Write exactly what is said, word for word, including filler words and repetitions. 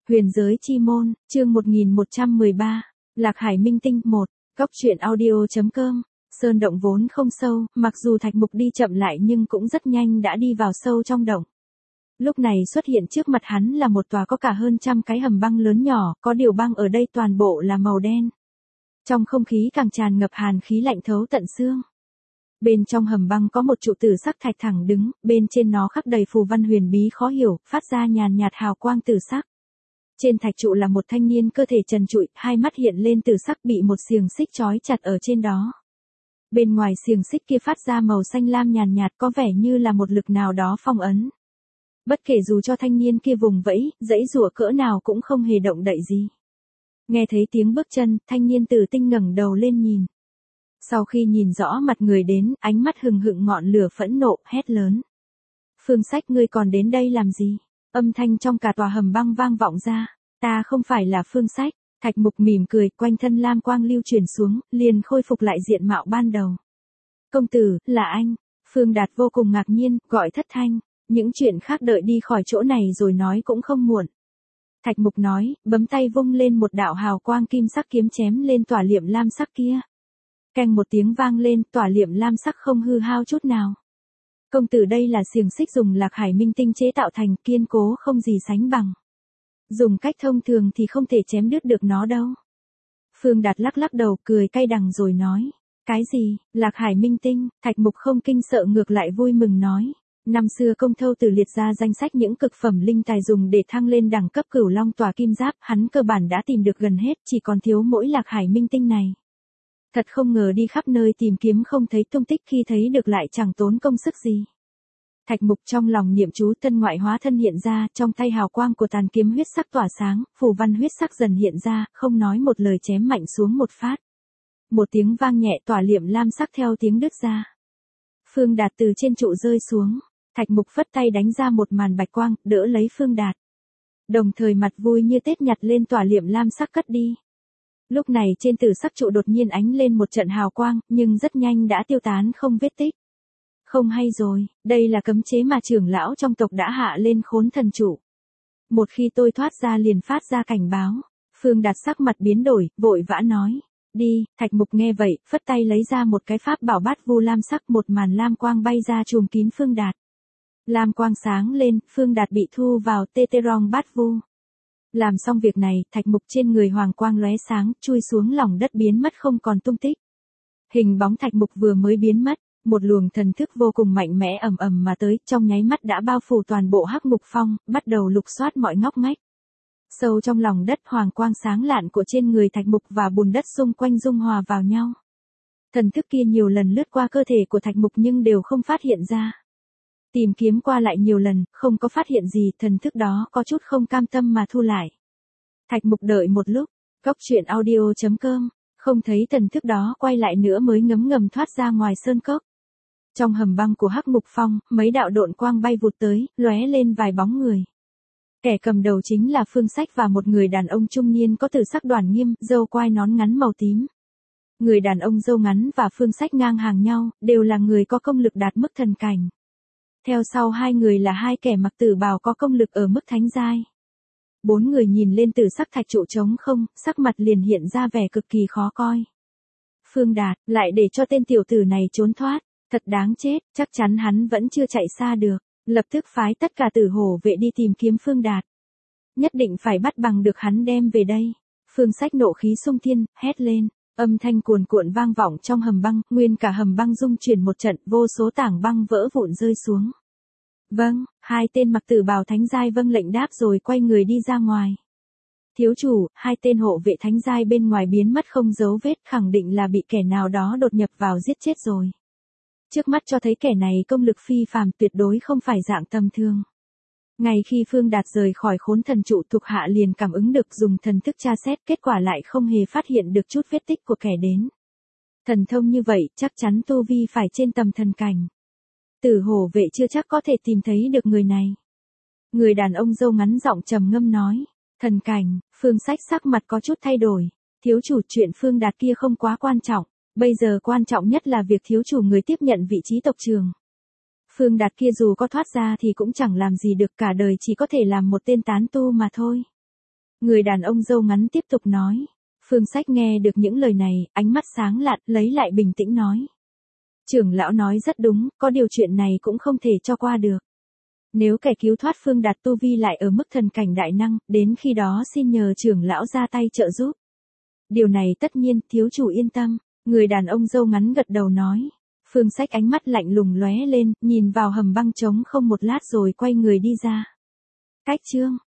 Huyền giới chi môn, chương một nghìn một trăm mười ba, Lạc Hải Minh Tinh một, Góc truyện audio.com. Sơn động vốn không sâu, mặc dù Thạch Mục đi chậm lại nhưng cũng rất nhanh đã đi vào sâu trong động. Lúc này xuất hiện trước mặt hắn là một tòa có cả hơn trăm cái hầm băng lớn nhỏ, có điều băng ở đây toàn bộ là màu đen. Trong không khí càng tràn ngập hàn khí lạnh thấu tận xương. Bên trong hầm băng có một trụ tử sắc thạch thẳng đứng, bên trên nó khắc đầy phù văn huyền bí khó hiểu, phát ra nhàn nhạt hào quang tử sắc. Trên thạch trụ là một thanh niên cơ thể trần trụi, hai mắt hiện lên tử sắc bị một xiềng xích trói chặt ở trên đó. Bên ngoài xiềng xích kia phát ra màu xanh lam nhàn nhạt có vẻ như là một lực nào đó phong ấn. Bất kể dù cho thanh niên kia vùng vẫy, giãy giụa cỡ nào cũng không hề động đậy gì. Nghe thấy tiếng bước chân, thanh niên tử tinh ngẩng đầu lên nhìn. Sau khi nhìn rõ mặt người đến, ánh mắt hừng hực ngọn lửa phẫn nộ, hét lớn. Phương Sách, ngươi còn đến đây làm gì? Âm thanh trong cả tòa hầm băng vang vọng ra. Ta không phải là Phương Sách. Thạch Mục mỉm cười, quanh thân lam quang lưu chuyển xuống, liền khôi phục lại diện mạo ban đầu. Công tử, là anh. Phương Đạt vô cùng ngạc nhiên, gọi thất thanh. Những chuyện khác đợi đi khỏi chỗ này rồi nói cũng không muộn. Thạch Mục nói, bấm tay vung lên một đạo hào quang kim sắc kiếm chém lên tỏa liệm lam sắc kia. Keng một tiếng vang lên, tỏa liệm lam sắc không hư hao chút nào. Công tử, đây là xiềng xích dùng Lạc Hải Minh Tinh chế tạo thành, kiên cố không gì sánh bằng. Dùng cách thông thường thì không thể chém đứt được nó đâu. Phương Đạt lắc lắc đầu, cười cay đắng rồi nói. Cái gì, Lạc Hải Minh Tinh? Thạch Mục không kinh sợ, ngược lại vui mừng nói. Năm xưa Công Thâu Tử liệt ra danh sách những cực phẩm linh tài dùng để thăng lên đẳng cấp Cửu Long tòa kim giáp, hắn cơ bản đã tìm được gần hết, chỉ còn thiếu mỗi Lạc Hải Minh Tinh này. Thật không ngờ đi khắp nơi tìm kiếm không thấy tung tích, khi thấy được lại chẳng tốn công sức gì. Thạch Mục trong lòng niệm chú, thân ngoại hóa thân hiện ra, trong tay hào quang của tàn kiếm huyết sắc tỏa sáng, phù văn huyết sắc dần hiện ra, không nói một lời chém mạnh xuống một phát. Một tiếng vang nhẹ, tỏa liệm lam sắc theo tiếng đứt ra. Phương Đạt từ trên trụ rơi xuống, Thạch Mục phất tay đánh ra một màn bạch quang, đỡ lấy Phương Đạt. Đồng thời mặt vui như Tết nhặt lên tỏa liệm lam sắc cất đi. Lúc này trên tử sắc trụ đột nhiên ánh lên một trận hào quang, nhưng rất nhanh đã tiêu tán không vết tích. Không hay rồi, đây là cấm chế mà trưởng lão trong tộc đã hạ lên Khốn Thần trụ. Một khi tôi thoát ra liền phát ra cảnh báo. Phương Đạt sắc mặt biến đổi, vội vã nói. Đi. Thạch Mục nghe vậy, phất tay lấy ra một cái pháp bảo bát vu lam sắc, một màn lam quang bay ra trùm kín Phương Đạt. Lam quang sáng lên, Phương Đạt bị thu vào Teterong bát vu. Làm xong việc này, Thạch Mục trên người hoàng quang lóe sáng, chui xuống lòng đất biến mất không còn tung tích. Hình bóng Thạch Mục vừa mới biến mất, một luồng thần thức vô cùng mạnh mẽ ầm ầm mà tới, trong nháy mắt đã bao phủ toàn bộ Hắc Ngục Phong, bắt đầu lục soát mọi ngóc ngách. Sâu trong lòng đất, hoàng quang sáng lạn của trên người Thạch Mục và bùn đất xung quanh dung hòa vào nhau. Thần thức kia nhiều lần lướt qua cơ thể của Thạch Mục nhưng đều không phát hiện ra. Tìm kiếm qua lại nhiều lần, không có phát hiện gì, thần thức đó có chút không cam tâm mà thu lại. Thạch Mục đợi một lúc, Góc truyện audio.com, không thấy thần thức đó quay lại nữa mới ngấm ngầm thoát ra ngoài sơn cốc. Trong hầm băng của Hắc Ngục Phong, mấy đạo độn quang bay vụt tới, lóe lên vài bóng người. Kẻ cầm đầu chính là Phương Sách và một người đàn ông trung niên có tử sắc đoản nghiêm, râu quai nón ngắn màu tím. Người đàn ông râu ngắn và Phương Sách ngang hàng nhau, đều là người có công lực đạt mức thần cảnh. Theo sau hai người là hai kẻ mặc tử bào có công lực ở mức thánh giai. Bốn người nhìn lên tử sắc thạch trụ trống không, sắc mặt liền hiện ra vẻ cực kỳ khó coi. Phương Đạt, lại để cho tên tiểu tử này trốn thoát, thật đáng chết, chắc chắn hắn vẫn chưa chạy xa được, lập tức phái tất cả tử hổ vệ đi tìm kiếm Phương Đạt. Nhất định phải bắt bằng được hắn đem về đây. Phương Sách nộ khí xung thiên, hét lên, âm thanh cuồn cuộn vang vọng trong hầm băng, nguyên cả hầm băng rung chuyển một trận, vô số tảng băng vỡ vụn rơi xuống. Vâng, hai tên mặc tử bào thánh giai vâng lệnh đáp rồi quay người đi ra ngoài. Thiếu chủ, hai tên hộ vệ thánh giai bên ngoài biến mất không dấu vết, khẳng định là bị kẻ nào đó đột nhập vào giết chết rồi. Trước mắt cho thấy kẻ này công lực phi phàm, tuyệt đối không phải dạng tầm thường. Ngay khi Phương Đạt rời khỏi Khốn Thần trụ, thuộc hạ liền cảm ứng được, dùng thần thức tra xét, kết quả lại không hề phát hiện được chút vết tích của kẻ đến. Thần thông như vậy, chắc chắn tu vi phải trên tầm thần cảnh. Tử hổ vệ chưa chắc có thể tìm thấy được người này. Người đàn ông râu ngắn giọng trầm ngâm nói. Thần cảnh. Phương Sách sắc mặt có chút thay đổi. Thiếu chủ, chuyện Phương Đạt kia không quá quan trọng. Bây giờ quan trọng nhất là việc thiếu chủ người tiếp nhận vị trí tộc trưởng. Phương Đạt kia dù có thoát ra thì cũng chẳng làm gì được, cả đời chỉ có thể làm một tên tán tu mà thôi. Người đàn ông râu ngắn tiếp tục nói. Phương Sách nghe được những lời này, ánh mắt sáng lạn, lấy lại bình tĩnh nói. Trưởng lão nói rất đúng, có điều chuyện này cũng không thể cho qua được. Nếu kẻ cứu thoát Phương Đạt tu vi lại ở mức thần cảnh đại năng, đến khi đó xin nhờ trưởng lão ra tay trợ giúp. Điều này tất nhiên, thiếu chủ yên tâm. Người đàn ông râu ngắn gật đầu nói. Phương Sách ánh mắt lạnh lùng lóe lên, nhìn vào hầm băng trống không một lát rồi quay người đi ra. Cách chương